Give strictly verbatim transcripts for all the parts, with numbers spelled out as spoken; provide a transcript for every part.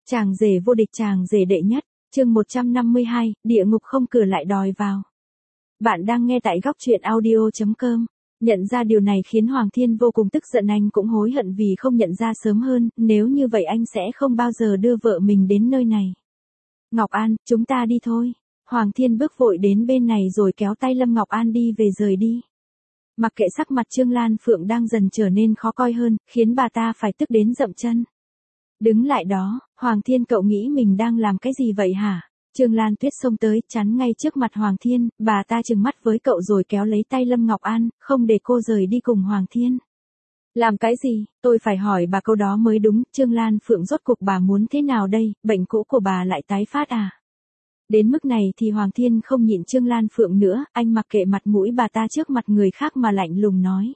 Chàng rể vô địch, chàng rể đệ nhất, chương một trăm năm mươi hai, địa ngục không cửa lại đòi vào. Bạn đang nghe tại góc truyện audio chấm com. Nhận ra điều này khiến Hoàng Thiên vô cùng tức giận, anh cũng hối hận vì không nhận ra sớm hơn, nếu như vậy anh sẽ không bao giờ đưa vợ mình đến nơi này. Ngọc An, chúng ta đi thôi. Hoàng Thiên bước vội đến bên này rồi kéo tay Lâm Ngọc An đi về rời đi. Mặc kệ sắc mặt Trương Lan Phượng đang dần trở nên khó coi hơn, khiến bà ta phải tức đến dậm chân. Đứng lại đó, Hoàng Thiên, cậu nghĩ mình đang làm cái gì vậy hả? Trương Lan Tuyết xông tới, chắn ngay trước mặt Hoàng Thiên, bà ta trừng mắt với cậu rồi kéo lấy tay Lâm Ngọc An, không để cô rời đi cùng Hoàng Thiên. Làm cái gì? Tôi phải hỏi bà câu đó mới đúng. Trương Lan Phượng, rốt cuộc bà muốn thế nào đây, bệnh cũ của bà lại tái phát à? Đến mức này thì Hoàng Thiên không nhịn Trương Lan Phượng nữa, anh mặc kệ mặt mũi bà ta trước mặt người khác mà lạnh lùng nói.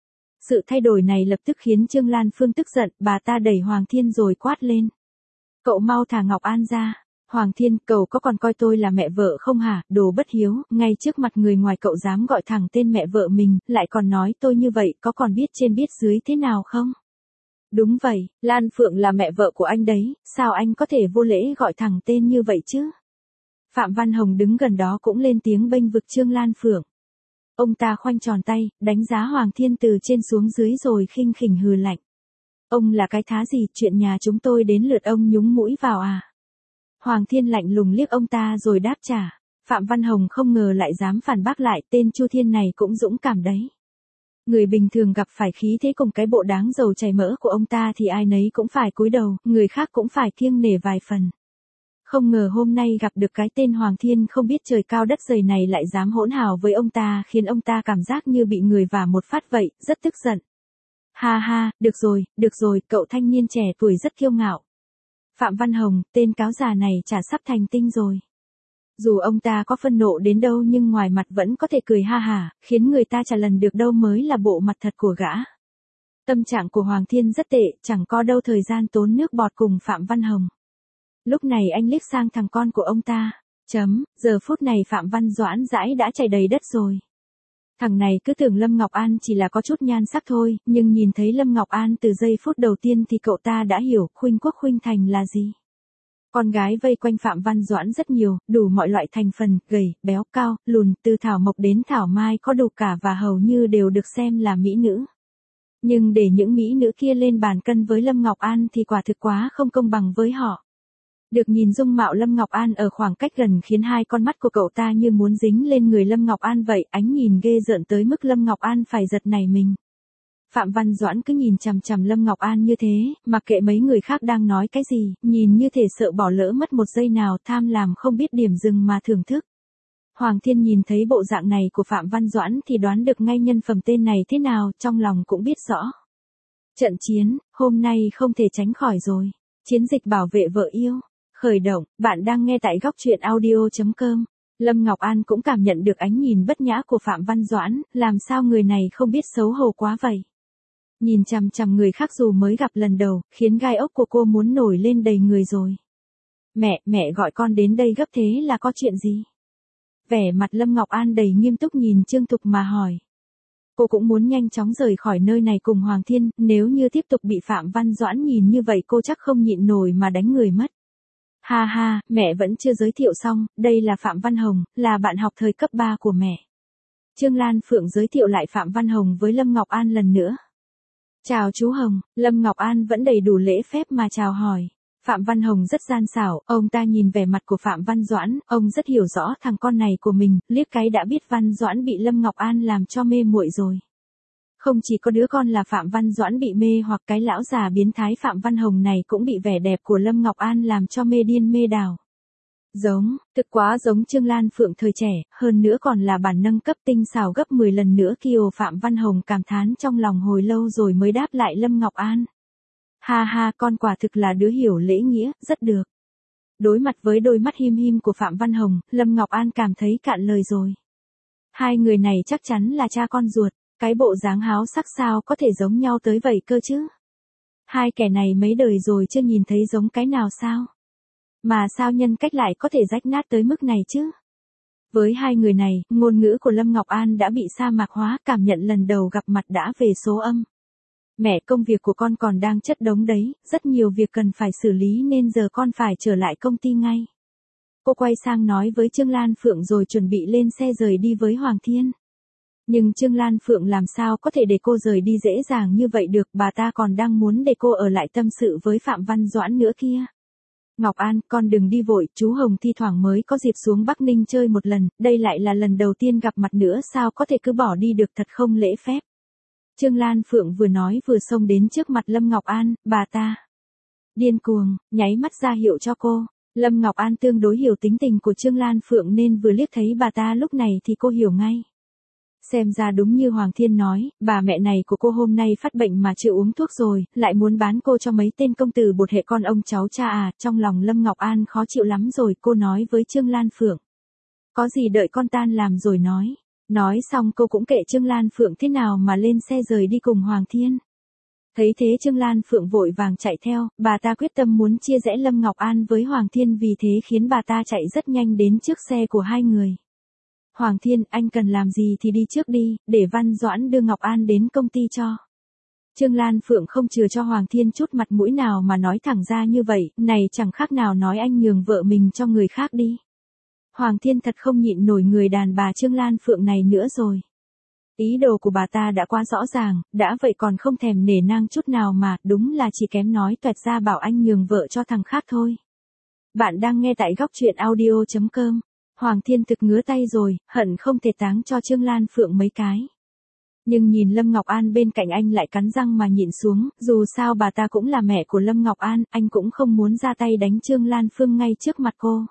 Sự thay đổi này lập tức khiến Trương Lan Phương tức giận, bà ta đẩy Hoàng Thiên rồi quát lên. Cậu mau thả Ngọc An ra. Hoàng Thiên, cậu có còn coi tôi là mẹ vợ không hả? Đồ bất hiếu, ngay trước mặt người ngoài cậu dám gọi thẳng tên mẹ vợ mình, lại còn nói tôi như vậy, có còn biết trên biết dưới thế nào không? Đúng vậy, Lan Phượng là mẹ vợ của anh đấy, sao anh có thể vô lễ gọi thẳng tên như vậy chứ? Phạm Văn Hồng đứng gần đó cũng lên tiếng bênh vực Trương Lan Phượng. Ông ta khoanh tròn tay, đánh giá Hoàng Thiên từ trên xuống dưới rồi khinh khỉnh hừ lạnh. Ông là cái thá gì, chuyện nhà chúng tôi đến lượt ông nhúng mũi vào à? Hoàng Thiên lạnh lùng liếc ông ta rồi đáp trả. Phạm Văn Hồng không ngờ lại dám phản bác lại, tên Chu Thiên này cũng dũng cảm đấy. Người bình thường gặp phải khí thế cùng cái bộ đáng dầu chảy mỡ của ông ta thì ai nấy cũng phải cúi đầu, người khác cũng phải kiêng nể vài phần. Không ngờ hôm nay gặp được cái tên Hoàng Thiên không biết trời cao đất dày này lại dám hỗn hào với ông ta, khiến ông ta cảm giác như bị người vả một phát vậy, rất tức giận. Ha ha, được rồi, được rồi, cậu thanh niên trẻ tuổi rất kiêu ngạo. Phạm Văn Hồng, tên cáo già này chả sắp thành tinh rồi. Dù ông ta có phân nộ đến đâu nhưng ngoài mặt vẫn có thể cười ha hả, khiến người ta chả lần được đâu mới là bộ mặt thật của gã. Tâm trạng của Hoàng Thiên rất tệ, chẳng có đâu thời gian tốn nước bọt cùng Phạm Văn Hồng. Lúc này anh liếc sang thằng con của ông ta. Chấm, giờ phút này Phạm Văn Doãn dãi đã chảy đầy đất rồi. Thằng này cứ tưởng Lâm Ngọc An chỉ là có chút nhan sắc thôi, nhưng nhìn thấy Lâm Ngọc An từ giây phút đầu tiên thì cậu ta đã hiểu khuynh quốc khuynh thành là gì. Con gái vây quanh Phạm Văn Doãn rất nhiều, đủ mọi loại thành phần, gầy, béo, cao, lùn, từ thảo mộc đến thảo mai có đủ cả và hầu như đều được xem là mỹ nữ. Nhưng để những mỹ nữ kia lên bàn cân với Lâm Ngọc An thì quả thực quá không công bằng với họ. Được nhìn dung mạo Lâm Ngọc An ở khoảng cách gần khiến hai con mắt của cậu ta như muốn dính lên người Lâm Ngọc An vậy, ánh nhìn ghê rợn tới mức Lâm Ngọc An phải giật nảy mình. Phạm Văn Doãn cứ nhìn chằm chằm Lâm Ngọc An như thế, mặc kệ mấy người khác đang nói cái gì, nhìn như thể sợ bỏ lỡ mất một giây nào, tham làm không biết điểm dừng mà thưởng thức. Hoàng Thiên nhìn thấy bộ dạng này của Phạm Văn Doãn thì đoán được ngay nhân phẩm tên này thế nào, trong lòng cũng biết rõ. Trận chiến, hôm nay không thể tránh khỏi rồi. Chiến dịch bảo vệ vợ yêu. Khởi động, bạn đang nghe tại góc truyện audio chấm com. Lâm Ngọc An cũng cảm nhận được ánh nhìn bất nhã của Phạm Văn Doãn, làm sao người này không biết xấu hổ quá vậy. Nhìn chằm chằm người khác dù mới gặp lần đầu, khiến gai ốc của cô muốn nổi lên đầy người rồi. Mẹ, mẹ gọi con đến đây gấp thế là có chuyện gì? Vẻ mặt Lâm Ngọc An đầy nghiêm túc nhìn Trương Thục mà hỏi. Cô cũng muốn nhanh chóng rời khỏi nơi này cùng Hoàng Thiên, nếu như tiếp tục bị Phạm Văn Doãn nhìn như vậy cô chắc không nhịn nổi mà đánh người mất. Ha ha, mẹ vẫn chưa giới thiệu xong, đây là Phạm Văn Hồng, là bạn học thời cấp ba của mẹ. Trương Lan Phượng giới thiệu lại Phạm Văn Hồng với Lâm Ngọc An lần nữa. Chào chú Hồng, Lâm Ngọc An vẫn đầy đủ lễ phép mà chào hỏi. Phạm Văn Hồng rất gian xảo, ông ta nhìn vẻ mặt của Phạm Văn Doãn, ông rất hiểu rõ thằng con này của mình, liếc cái đã biết Văn Doãn bị Lâm Ngọc An làm cho mê muội rồi. Không chỉ có đứa con là Phạm Văn Doãn bị mê, hoặc cái lão già biến thái Phạm Văn Hồng này cũng bị vẻ đẹp của Lâm Ngọc An làm cho mê điên mê đảo. Giống, thực quá giống Trương Lan Phượng thời trẻ, hơn nữa còn là bản nâng cấp tinh xảo gấp mười lần nữa kiều. Phạm Văn Hồng cảm thán trong lòng hồi lâu rồi mới đáp lại Lâm Ngọc An. Ha ha, con quả thực là đứa hiểu lễ nghĩa, rất được. Đối mặt với đôi mắt him him của Phạm Văn Hồng, Lâm Ngọc An cảm thấy cạn lời rồi. Hai người này chắc chắn là cha con ruột. Cái bộ dáng háo sắc sao có thể giống nhau tới vậy cơ chứ? Hai kẻ này mấy đời rồi chưa nhìn thấy giống cái nào sao? Mà sao nhân cách lại có thể rách nát tới mức này chứ? Với hai người này, ngôn ngữ của Lâm Ngọc An đã bị sa mạc hóa, cảm nhận lần đầu gặp mặt đã về số âm. Mẹ, công việc của con còn đang chất đống đấy, rất nhiều việc cần phải xử lý nên giờ con phải trở lại công ty ngay. Cô quay sang nói với Trương Lan Phượng rồi chuẩn bị lên xe rời đi với Hoàng Thiên. Nhưng Trương Lan Phượng làm sao có thể để cô rời đi dễ dàng như vậy được, bà ta còn đang muốn để cô ở lại tâm sự với Phạm Văn Doãn nữa kia. Ngọc An, con đừng đi vội, chú Hồng thi thoảng mới có dịp xuống Bắc Ninh chơi một lần, đây lại là lần đầu tiên gặp mặt nữa, sao có thể cứ bỏ đi được, thật không lễ phép. Trương Lan Phượng vừa nói vừa xông đến trước mặt Lâm Ngọc An, bà ta điên cuồng, nháy mắt ra hiệu cho cô. Lâm Ngọc An tương đối hiểu tính tình của Trương Lan Phượng nên vừa liếc thấy bà ta lúc này thì cô hiểu ngay. Xem ra đúng như Hoàng Thiên nói, bà mẹ này của cô hôm nay phát bệnh mà chưa uống thuốc rồi, lại muốn bán cô cho mấy tên công tử bột hệ con ông cháu cha à, trong lòng Lâm Ngọc An khó chịu lắm rồi, cô nói với Trương Lan Phượng. Có gì đợi con tan làm rồi nói. Nói xong cô cũng kệ Trương Lan Phượng thế nào mà lên xe rời đi cùng Hoàng Thiên. Thấy thế Trương Lan Phượng vội vàng chạy theo, bà ta quyết tâm muốn chia rẽ Lâm Ngọc An với Hoàng Thiên, vì thế khiến bà ta chạy rất nhanh đến trước xe của hai người. Hoàng Thiên, anh cần làm gì thì đi trước đi, để Văn Doãn đưa Ngọc An đến công ty cho. Trương Lan Phượng không chừa cho Hoàng Thiên chút mặt mũi nào mà nói thẳng ra như vậy, này chẳng khác nào nói anh nhường vợ mình cho người khác đi. Hoàng Thiên thật không nhịn nổi người đàn bà Trương Lan Phượng này nữa rồi. Ý đồ của bà ta đã quá rõ ràng, đã vậy còn không thèm nể nang chút nào mà, đúng là chỉ kém nói toẹt ra bảo anh nhường vợ cho thằng khác thôi. Bạn đang nghe tại góc truyện audio chấm com. Hoàng Thiên thực ngứa tay rồi, hận không thể táng cho Trương Lan Phượng mấy cái. Nhưng nhìn Lâm Ngọc An bên cạnh anh lại cắn răng mà nhịn xuống, dù sao bà ta cũng là mẹ của Lâm Ngọc An, anh cũng không muốn ra tay đánh Trương Lan Phượng ngay trước mặt cô.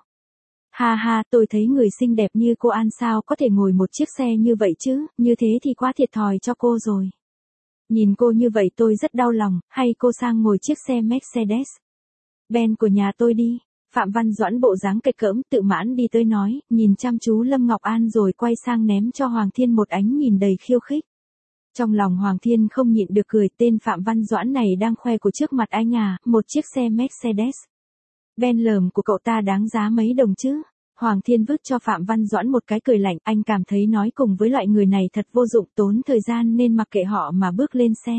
Ha ha, tôi thấy người xinh đẹp như cô An sao có thể ngồi một chiếc xe như vậy chứ, như thế thì quá thiệt thòi cho cô rồi. Nhìn cô như vậy tôi rất đau lòng, hay cô sang ngồi chiếc xe Mercedes Benz của nhà tôi đi. Phạm Văn Doãn bộ dáng kịch cỡm tự mãn đi tới nói, nhìn chăm chú Lâm Ngọc An rồi quay sang ném cho Hoàng Thiên một ánh nhìn đầy khiêu khích. Trong lòng Hoàng Thiên không nhịn được cười, tên Phạm Văn Doãn này đang khoe của trước mặt anh à, một chiếc xe Mercedes Benz lởm của cậu ta đáng giá mấy đồng chứ. Hoàng Thiên vứt cho Phạm Văn Doãn một cái cười lạnh, anh cảm thấy nói cùng với loại người này thật vô dụng, tốn thời gian nên mặc kệ họ mà bước lên xe.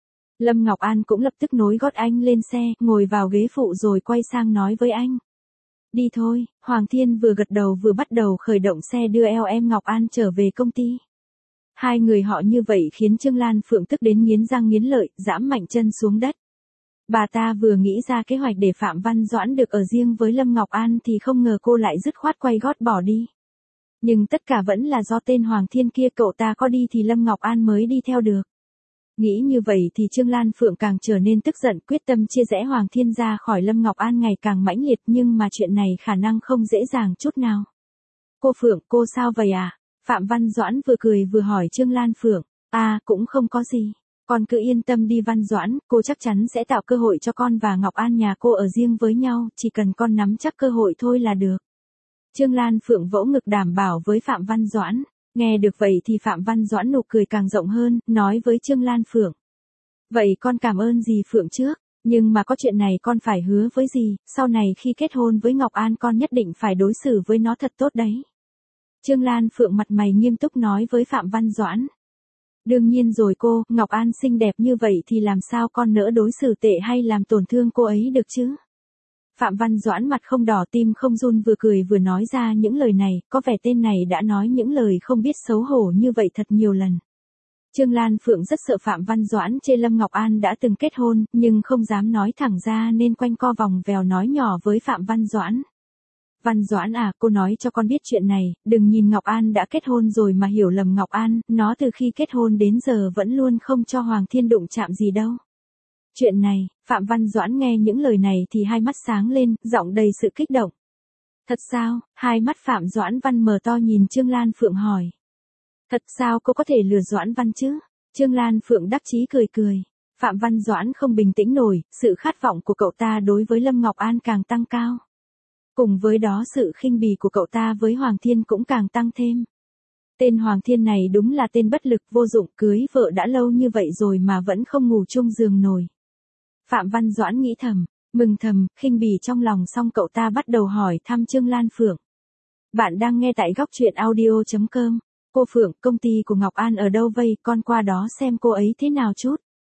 Lâm Ngọc An cũng lập tức nối gót anh lên xe, ngồi vào ghế phụ rồi quay sang nói với anh. Đi thôi. Hoàng Thiên vừa gật đầu vừa bắt đầu khởi động xe đưa eo em Ngọc An trở về công ty. Hai người họ như vậy khiến Trương Lan Phượng tức đến nghiến răng nghiến lợi, giẫm mạnh chân xuống đất. Bà ta vừa nghĩ ra kế hoạch để Phạm Văn Doãn được ở riêng với Lâm Ngọc An thì không ngờ cô lại dứt khoát quay gót bỏ đi. Nhưng tất cả vẫn là do tên Hoàng Thiên kia, cậu ta có đi thì Lâm Ngọc An mới đi theo được. Nghĩ như vậy thì Trương Lan Phượng càng trở nên tức giận, quyết tâm chia rẽ Hoàng Thiên ra khỏi Lâm Ngọc An ngày càng mãnh liệt, nhưng mà chuyện này khả năng không dễ dàng chút nào. Cô Phượng, cô sao vậy à? Phạm Văn Doãn vừa cười vừa hỏi Trương Lan Phượng. À, cũng không có gì. Con cứ yên tâm đi Văn Doãn, cô chắc chắn sẽ tạo cơ hội cho con và Ngọc An nhà cô ở riêng với nhau, chỉ cần con nắm chắc cơ hội thôi là được. Trương Lan Phượng vỗ ngực đảm bảo với Phạm Văn Doãn. Nghe được vậy thì Phạm Văn Doãn nụ cười càng rộng hơn, nói với Trương Lan Phượng. Vậy con cảm ơn dì Phượng trước, nhưng mà có chuyện này con phải hứa với dì, sau này khi kết hôn với Ngọc An con nhất định phải đối xử với nó thật tốt đấy. Trương Lan Phượng mặt mày nghiêm túc nói với Phạm Văn Doãn. Đương nhiên rồi cô, Ngọc An xinh đẹp như vậy thì làm sao con nỡ đối xử tệ hay làm tổn thương cô ấy được chứ? Phạm Văn Doãn mặt không đỏ tim không run vừa cười vừa nói ra những lời này, có vẻ tên này đã nói những lời không biết xấu hổ như vậy thật nhiều lần. Trương Lan Phượng rất sợ Phạm Văn Doãn chê Lâm Ngọc An đã từng kết hôn, nhưng không dám nói thẳng ra nên quanh co vòng vèo nói nhỏ với Phạm Văn Doãn. Văn Doãn à, cô nói cho con biết chuyện này, đừng nhìn Ngọc An đã kết hôn rồi mà hiểu lầm Ngọc An, nó từ khi kết hôn đến giờ vẫn luôn không cho Hoàng Thiên đụng chạm gì đâu. Chuyện này, Phạm Văn Doãn nghe những lời này thì hai mắt sáng lên, giọng đầy sự kích động. Thật sao? Hai mắt Phạm Doãn Văn mở to nhìn Trương Lan Phượng hỏi. Thật sao cô có thể lừa Doãn Văn chứ? Trương Lan Phượng đắc chí cười cười. Phạm Văn Doãn không bình tĩnh nổi, sự khát vọng của cậu ta đối với Lâm Ngọc An càng tăng cao. Cùng với đó sự khinh bỉ của cậu ta với Hoàng Thiên cũng càng tăng thêm. Tên Hoàng Thiên này đúng là tên bất lực vô dụng, cưới vợ đã lâu như vậy rồi mà vẫn không ngủ chung giường nổi. Phạm Văn Doãn nghĩ thầm, mừng thầm, khinh bỉ trong lòng xong cậu ta bắt đầu hỏi thăm Trương Lan Phượng. Bạn đang nghe tại góc truyện audio chấm com. Cô Phượng, công ty của Ngọc An ở đâu vậy, con qua đó xem cô ấy thế nào chút.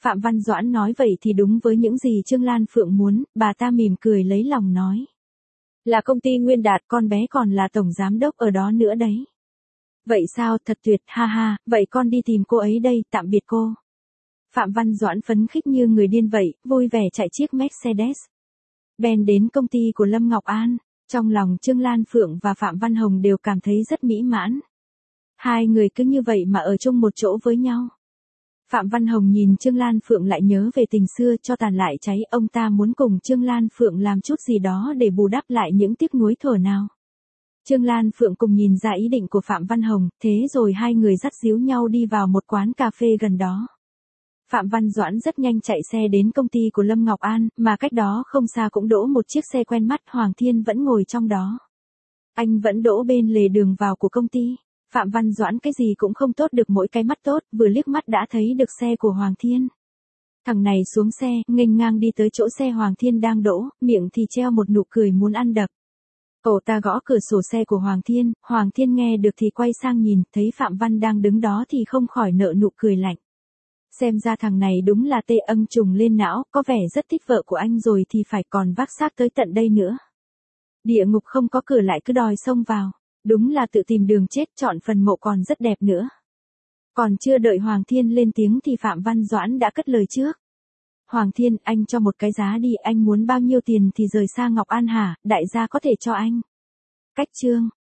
Phạm Văn Doãn nói vậy thì đúng với những gì Trương Lan Phượng muốn, bà ta mỉm cười lấy lòng nói. Là công ty Nguyên Đạt, con bé còn là tổng giám đốc ở đó nữa đấy. Vậy sao, thật tuyệt, ha ha, vậy con đi tìm cô ấy đây, tạm biệt cô. Phạm Văn Doãn phấn khích như người điên vậy, vui vẻ chạy chiếc Mercedes Benz đến công ty của Lâm Ngọc An. Trong lòng Trương Lan Phượng và Phạm Văn Hồng đều cảm thấy rất mỹ mãn. Hai người cứ như vậy mà ở chung một chỗ với nhau. Phạm Văn Hồng nhìn Trương Lan Phượng lại nhớ về tình xưa cho tàn lại cháy, ông ta muốn cùng Trương Lan Phượng làm chút gì đó để bù đắp lại những tiếc nuối thuở nào. Trương Lan Phượng cùng nhìn ra ý định của Phạm Văn Hồng, thế rồi hai người dắt díu nhau đi vào một quán cà phê gần đó. Phạm Văn Doãn rất nhanh chạy xe đến công ty của Lâm Ngọc An, mà cách đó không xa cũng đỗ một chiếc xe quen mắt, Hoàng Thiên vẫn ngồi trong đó. Anh vẫn đỗ bên lề đường vào của công ty. Phạm Văn Doãn cái gì cũng không tốt được mỗi cái mắt tốt, vừa liếc mắt đã thấy được xe của Hoàng Thiên. Thằng này xuống xe, nghênh ngang đi tới chỗ xe Hoàng Thiên đang đỗ, miệng thì treo một nụ cười muốn ăn đập. Cậu ta gõ cửa sổ xe của Hoàng Thiên, Hoàng Thiên nghe được thì quay sang nhìn, thấy Phạm Văn đang đứng đó thì không khỏi nở nụ cười lạnh. Xem ra thằng này đúng là tê âm trùng lên não, có vẻ rất thích vợ của anh rồi thì phải còn vác xác tới tận đây nữa. Địa ngục không có cửa lại cứ đòi xông vào, đúng là tự tìm đường chết, chọn phần mộ còn rất đẹp nữa. Còn chưa đợi Hoàng Thiên lên tiếng thì Phạm Văn Doãn đã cất lời trước. Hoàng Thiên, anh cho một cái giá đi, anh muốn bao nhiêu tiền thì rời xa Ngọc An hả, đại gia có thể cho anh. Cách chương